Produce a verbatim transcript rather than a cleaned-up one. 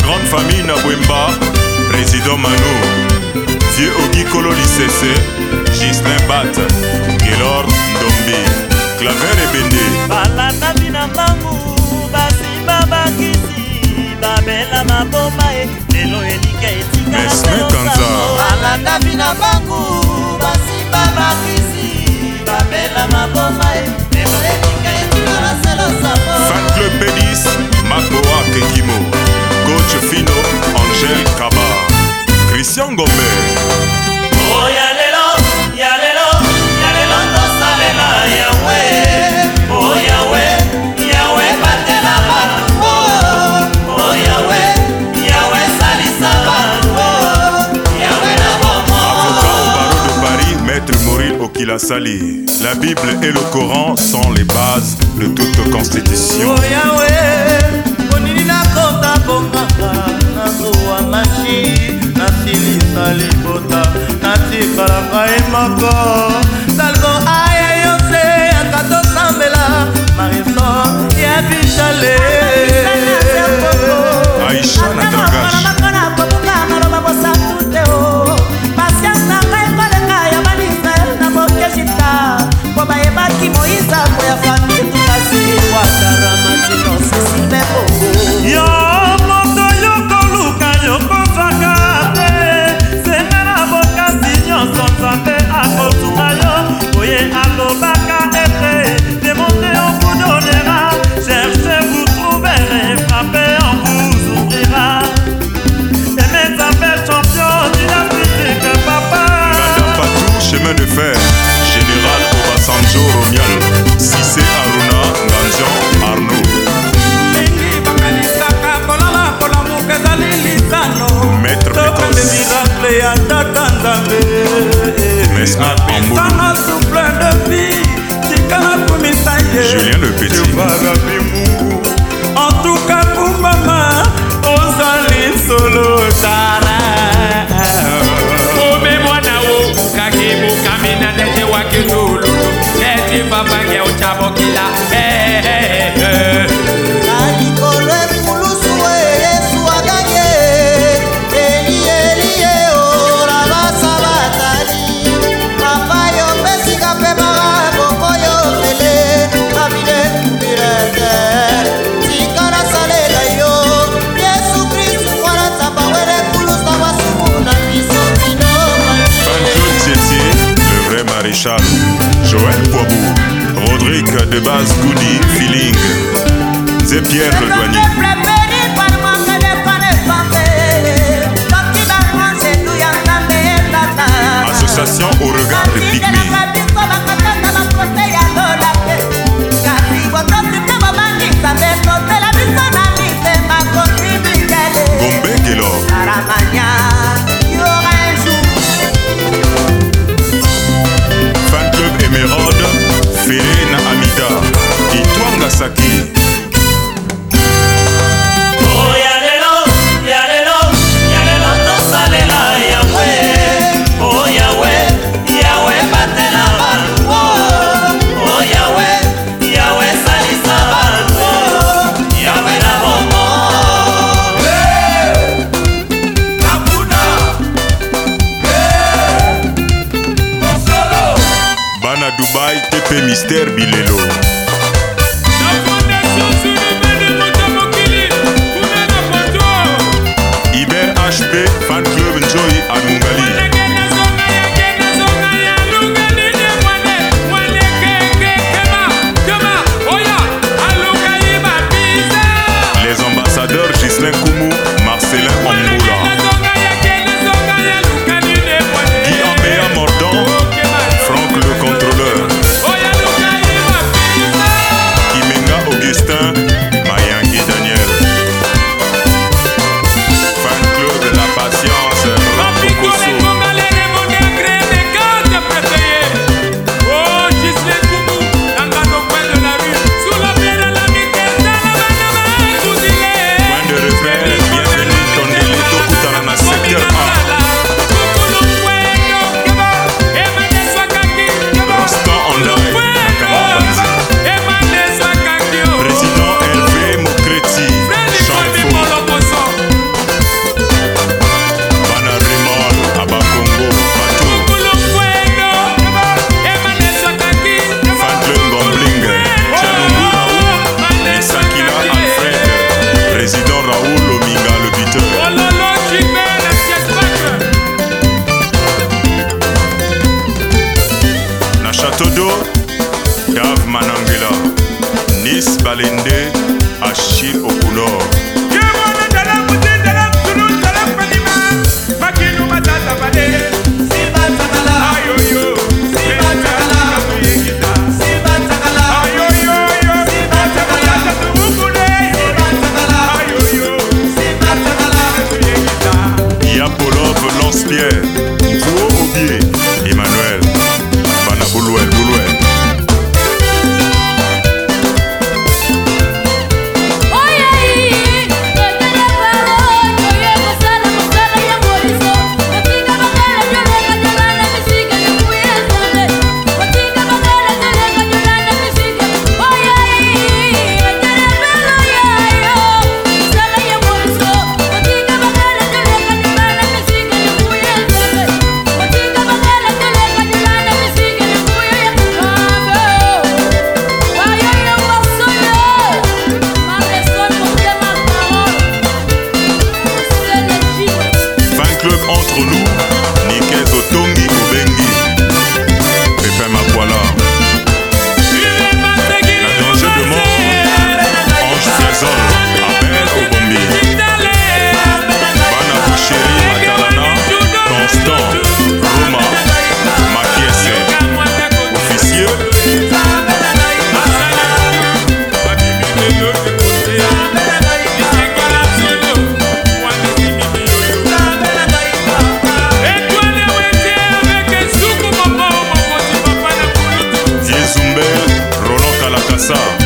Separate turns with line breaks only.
grande famille Nabwemba, président Mano, vieux Ogi Kolo Lissese, Gislin Bat, Gelor Ndombi, Claver et Bende.
Balata bina bangu, basimba bakisi, babela maboma e, lelo elika etika na selo samo. Balata bina bangu, basimba bakisi, babela maboma e, lelo elika etika na selo samo.
Fan Club Pédis, Makoa Kekimo, Coach Fino, Angel Kaba, Christian Gombe.
Oh ya lelo, ya lelo, ya lelo to salela Yahweh. Oh Yahweh, Yahweh batela batu. Oh Yahweh, Yahweh salisa batu. Yahweh na bomo.
Avocat au barreau de Paris, Maître Mauril Okilasali. La Bible et le Coran sont les bases de toute constitution.
Oh Yahweh, onini na kota bongaka, na zuwa machi, na silisa libota, na tikala ngai moko. Salvo aye yose, akato sambela, Marisol ya bichale.
Aïcha Natragash.
Yo moto yoko luka yoko fakate, senera boka sinyo sonzate akotunga yo, oye alobaka ete, demandez on vous donnera, cherchez vous trouverez, frappez on vous ouvrira. Aimez appelle champion d'Afrique papa.
Madame Patou, chemin de fer, Général Obasanjo Romial, Sissé Aruna, Ganjan Arnaud. Maître Pécos, Mesma Amboulou, Julien Le Petit.
En tout cas pour maman, Ozali solo tara.
Obe mwana wo kakibu kamina deje wakitulu. Eti papa ke uchabokila. Eh eh eh.
Maréchal, Joël Poibou, Rodrigue de Base Goudi, Feeling, Zé Pierre le douanier. Association au regard des pygmées. Gombe Gelor. Emerald, Félé na Amida, Itwanga Saki.
Oh yalelo, yalelo, yalelo to salela Yahweh. Oh Yahweh, Yahweh batela batu. Oh Yahweh, Yahweh salisa batu. Yahweh na bomo. Hey, Nakuna. Hey, Mosolo.
Bana Dubaï, T P Mystère Bilelo. Iber H P, Fan Club Njoy à Mungali. Les ambassadeurs Gislin Koumou, Marcelin Amboula. Guy Ambea Mordant, Franck le contrôleur. ça.